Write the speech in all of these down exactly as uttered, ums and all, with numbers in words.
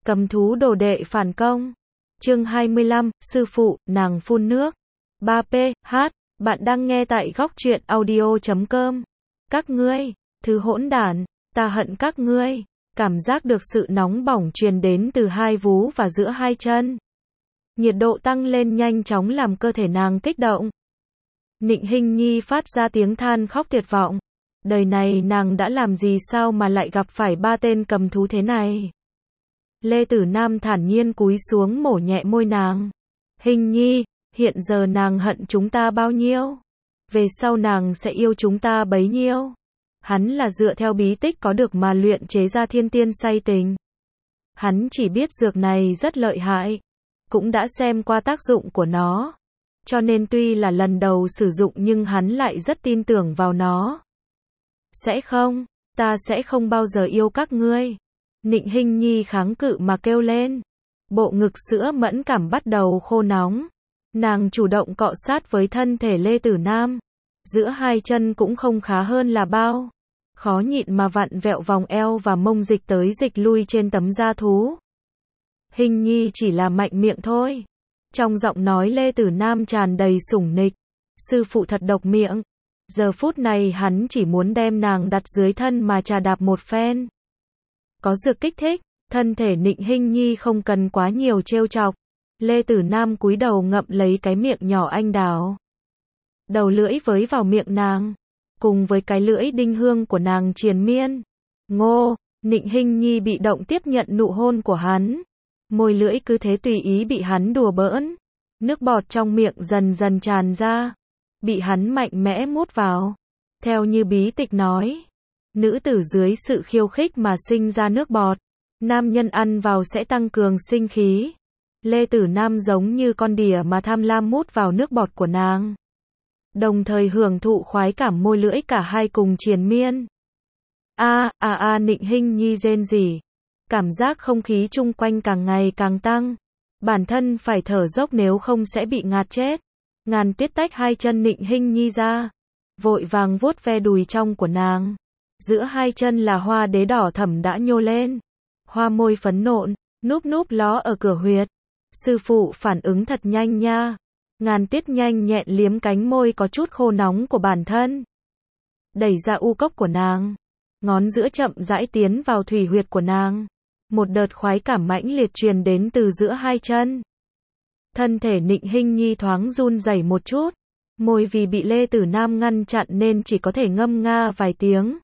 Cầm thú đồ đệ phản công. Chương hai mươi lăm, sư phụ, nàng phun nước. ba P, H, bạn đang nghe tại góc truyện audio chấm com. Các ngươi, thứ hỗn đản, ta hận các ngươi. Cảm giác được sự nóng bỏng truyền đến từ hai vú và giữa hai chân. Nhiệt độ tăng lên nhanh chóng làm cơ thể nàng kích động. Nịnh Hinh Nhi phát ra tiếng than khóc tuyệt vọng. Đời này nàng đã làm gì sao mà lại gặp phải ba tên cầm thú thế này. Lê Tử Nam thản nhiên cúi xuống mổ nhẹ môi nàng. Hinh Nhi, hiện giờ nàng hận chúng ta bao nhiêu? Về sau nàng sẽ yêu chúng ta bấy nhiêu? Hắn là dựa theo bí tích có được mà luyện chế ra thiên tiên say tình. Hắn chỉ biết dược này rất lợi hại, cũng đã xem qua tác dụng của nó. Cho nên tuy là lần đầu sử dụng nhưng hắn lại rất tin tưởng vào nó. Sẽ không, ta sẽ không bao giờ yêu các ngươi. Nịnh Hinh Nhi kháng cự mà kêu lên. Bộ ngực sữa mẫn cảm bắt đầu khô nóng. Nàng chủ động cọ sát với thân thể Lê Tử Nam. Giữa hai chân cũng không khá hơn là bao. Khó nhịn mà vặn vẹo vòng eo và mông dịch tới dịch lui trên tấm da thú. Hinh Nhi chỉ là mạnh miệng thôi. Trong giọng nói Lê Tử Nam tràn đầy sủng nịch. Sư phụ thật độc miệng. Giờ phút này hắn chỉ muốn đem nàng đặt dưới thân mà trà đạp một phen. Có dược kích thích, thân thể Nịnh Hinh Nhi không cần quá nhiều trêu chọc. Lê Tử Nam cúi đầu ngậm lấy cái miệng nhỏ anh đào. Đầu lưỡi với vào miệng nàng, cùng với cái lưỡi đinh hương của nàng triền miên. Ngô, Nịnh Hinh Nhi bị động tiếp nhận nụ hôn của hắn. Môi lưỡi cứ thế tùy ý bị hắn đùa bỡn. Nước bọt trong miệng dần dần tràn ra. Bị hắn mạnh mẽ mút vào. Theo như bí tịch nói, nữ tử dưới sự khiêu khích mà sinh ra nước bọt. Nam nhân ăn vào sẽ tăng cường sinh khí. Lê Tử Nam giống như con đỉa mà tham lam mút vào nước bọt của nàng. Đồng thời hưởng thụ khoái cảm môi lưỡi cả hai cùng triền miên. A, a a Nịnh Hinh Nhi rên rỉ. Cảm giác không khí chung quanh càng ngày càng tăng. Bản thân phải thở dốc nếu không sẽ bị ngạt chết. Ngàn Tuyết tách hai chân Nịnh Hinh Nhi ra. Vội vàng vuốt ve đùi trong của nàng. Giữa hai chân là hoa đế đỏ thẫm đã nhô lên. Hoa môi phấn nộn, núp núp ló ở cửa huyệt. Sư phụ phản ứng thật nhanh nha. Ngàn Tuyết nhanh nhẹn liếm cánh môi có chút khô nóng của bản thân. Đẩy ra u cốc của nàng. Ngón giữa chậm rãi tiến vào thủy huyệt của nàng. Một đợt khoái cảm mãnh liệt truyền đến từ giữa hai chân. Thân thể Nịnh Hinh Nhi thoáng run rẩy một chút. Môi vì bị Lê Tử Nam ngăn chặn nên chỉ có thể ngâm nga vài tiếng.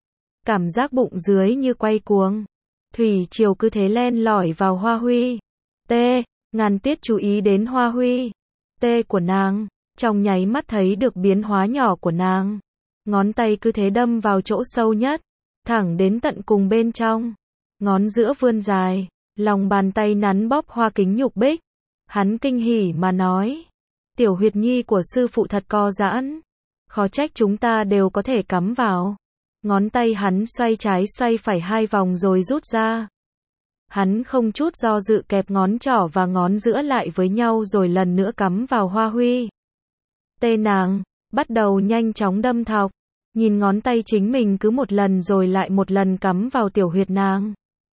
Cảm giác bụng dưới như quay cuồng. Thủy triều cứ thế len lỏi vào hoa huy. T. Ngàn Tuyết chú ý đến hoa huy. T của nàng. Trong nháy mắt thấy được biến hóa nhỏ của nàng. Ngón tay cứ thế đâm vào chỗ sâu nhất. Thẳng đến tận cùng bên trong. Ngón giữa vươn dài. Lòng bàn tay nắn bóp hoa kính nhục bích. Hắn kinh hỉ mà nói. Tiểu huyệt nhi của sư phụ thật co giãn. Khó trách chúng ta đều có thể cắm vào. Ngón tay hắn xoay trái xoay phải hai vòng rồi rút ra. Hắn không chút do dự kẹp ngón trỏ và ngón giữa lại với nhau rồi lần nữa cắm vào hoa huy. Tê nàng, bắt đầu nhanh chóng đâm thọc. Nhìn ngón tay chính mình cứ một lần rồi lại một lần cắm vào tiểu huyệt nàng.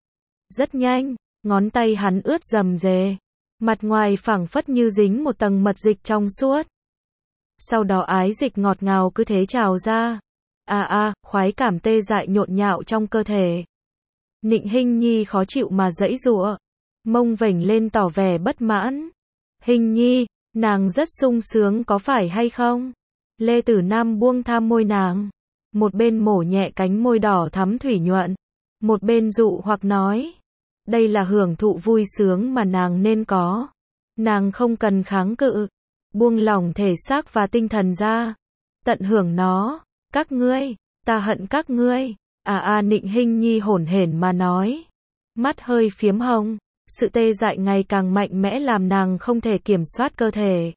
Rất nhanh, ngón tay hắn ướt rầm rề. Mặt ngoài phẳng phất như dính một tầng mật dịch trong suốt. Sau đó ái dịch ngọt ngào cứ thế trào ra. À à, khoái cảm tê dại nhộn nhạo trong cơ thể. Nịnh Hinh Nhi khó chịu mà giãy giụa. Mông vểnh lên tỏ vẻ bất mãn. Hinh Nhi, nàng rất sung sướng có phải hay không? Lê Tử Nam buông tham môi nàng. Một bên mổ nhẹ cánh môi đỏ thắm thủy nhuận. Một bên dụ hoặc nói. Đây là hưởng thụ vui sướng mà nàng nên có. Nàng không cần kháng cự. Buông lỏng thể xác và tinh thần ra. Tận hưởng nó. Các ngươi, ta hận các ngươi. À à Nịnh Hinh Nhi hổn hển mà nói. Mắt hơi phiếm hồng. Sự tê dại ngày càng mạnh mẽ làm nàng không thể kiểm soát cơ thể.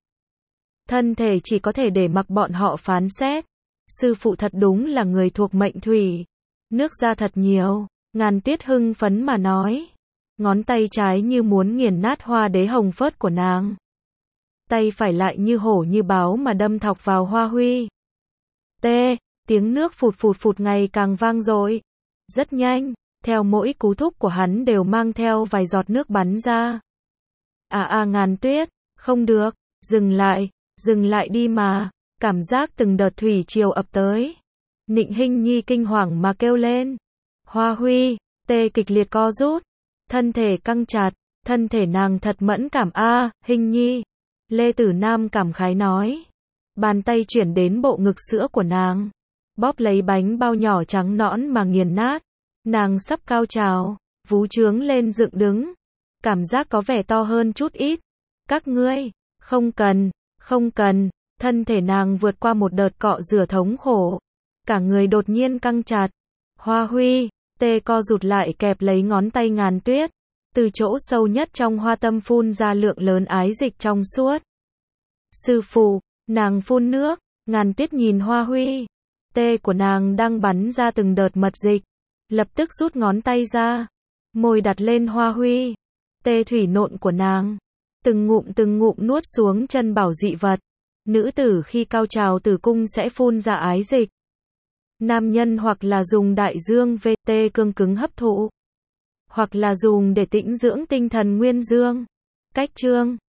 Thân thể chỉ có thể để mặc bọn họ phán xét. Sư phụ thật đúng là người thuộc mệnh thủy. Nước ra thật nhiều. Ngàn Tuyết hưng phấn mà nói. Ngón tay trái như muốn nghiền nát hoa đế hồng phớt của nàng. Tay phải lại như hổ như báo mà đâm thọc vào hoa huy. T. Tiếng nước phụt phụt phụt ngày càng vang dội. Rất nhanh, theo mỗi cú thúc của hắn đều mang theo vài giọt nước bắn ra. À à Ngàn Tuyết, không được, dừng lại, dừng lại đi mà, cảm giác từng đợt thủy triều ập tới. Nịnh Hinh Nhi kinh hoàng mà kêu lên. Hoa Huy, tê kịch liệt co rút, thân thể căng chặt, thân thể nàng thật mẫn cảm a, à, Hinh Nhi. Lê Tử Nam cảm khái nói. Bàn tay chuyển đến bộ ngực sữa của nàng, bóp lấy bánh bao nhỏ trắng nõn mà nghiền nát. Nàng sắp cao trào, vú trướng lên dựng đứng, cảm giác có vẻ to hơn chút ít. Các ngươi, không cần, không cần, thân thể nàng vượt qua một đợt cọ rửa thống khổ, cả người đột nhiên căng chặt. Hoa Huy, tê co rụt lại kẹp lấy ngón tay Ngàn Tuyết, từ chỗ sâu nhất trong hoa tâm phun ra lượng lớn ái dịch trong suốt. Sư phụ, nàng phun nước, Ngàn Tuyết nhìn Hoa Huy, tê của nàng đang bắn ra từng đợt mật dịch, lập tức rút ngón tay ra, môi đặt lên Hoa Huy, tê thủy nộn của nàng, từng ngụm từng ngụm nuốt xuống chân bảo dị vật. Nữ tử khi cao trào tử cung sẽ phun ra ái dịch. Nam nhân hoặc là dùng đại dương vê tê cương cứng hấp thụ, hoặc là dùng để tĩnh dưỡng tinh thần nguyên dương. Cách chương